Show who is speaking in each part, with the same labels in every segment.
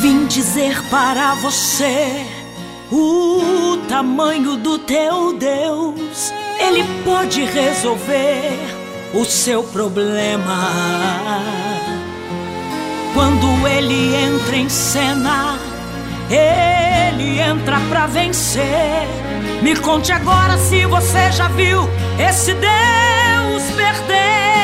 Speaker 1: Vim dizer para você o tamanho do teu Deus. Ele pode resolver o seu problema. Quando ele entra em cena, ele entra pra vencer. Me conte agora se você já viu esse Deus perder.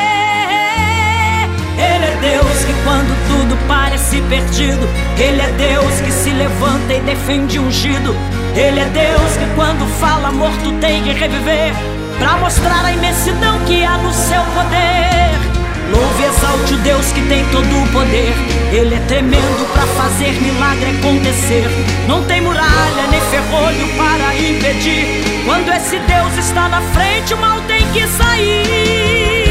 Speaker 1: Ele é Deus que quando tudo parece perdido, Ele é Deus que se levanta e defende o ungido. Ele é Deus que quando fala morto tem que reviver, pra mostrar a imensidão que há no seu poder. Louve e exalte o Deus que tem todo o poder. Ele é tremendo pra fazer milagre acontecer. Não tem muralha nem ferrolho para impedir. Quando esse Deus está na frente, o mal tem que sair.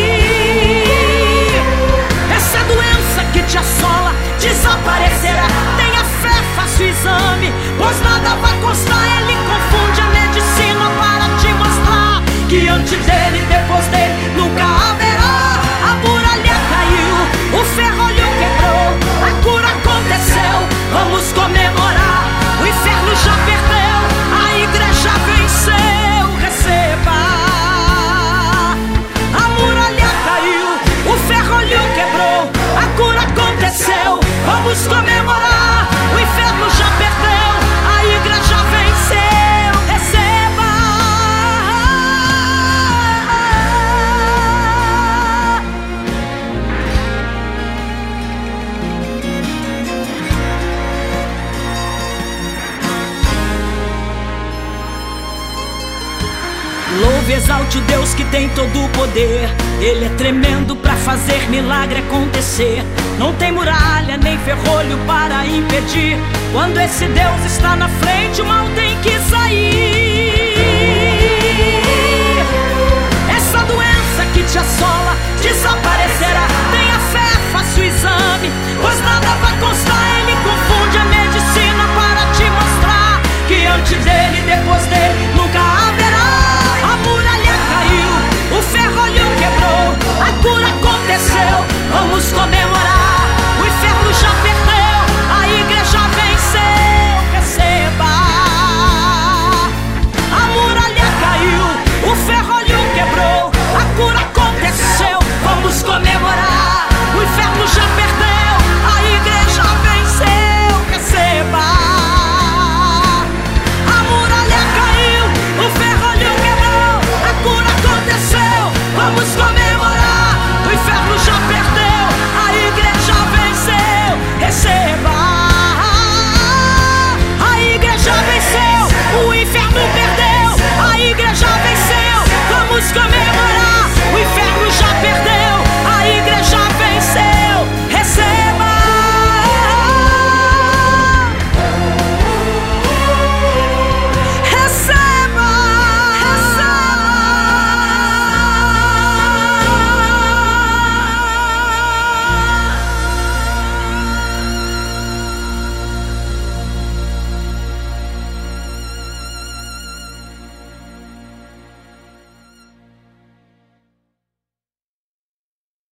Speaker 1: Essa doença que te assola desaparecerá. Tenha fé, faça o exame, pois nada vai constar. Ele confunde a medicina para te mostrar que antes dele e depois dele nunca haverá. A muralha caiu, o ferrolho quebrou, a cura aconteceu, vamos comemorar. O inferno já perdeu, a igreja venceu. Receba. A muralha caiu, o ferrolho quebrou, a cura aconteceu, vamos comemorar. O inferno já perdeu, a igreja venceu. Receba. Louve e exalte o Deus que tem todo o poder. Ele é tremendo pra fazer milagre acontecer. Não tem muralha nem ferrolho para impedir. Quando esse Deus está na frente, o mal tem que sair. Essa doença que te assola desaparecerá. Tenha fé, faça o exame,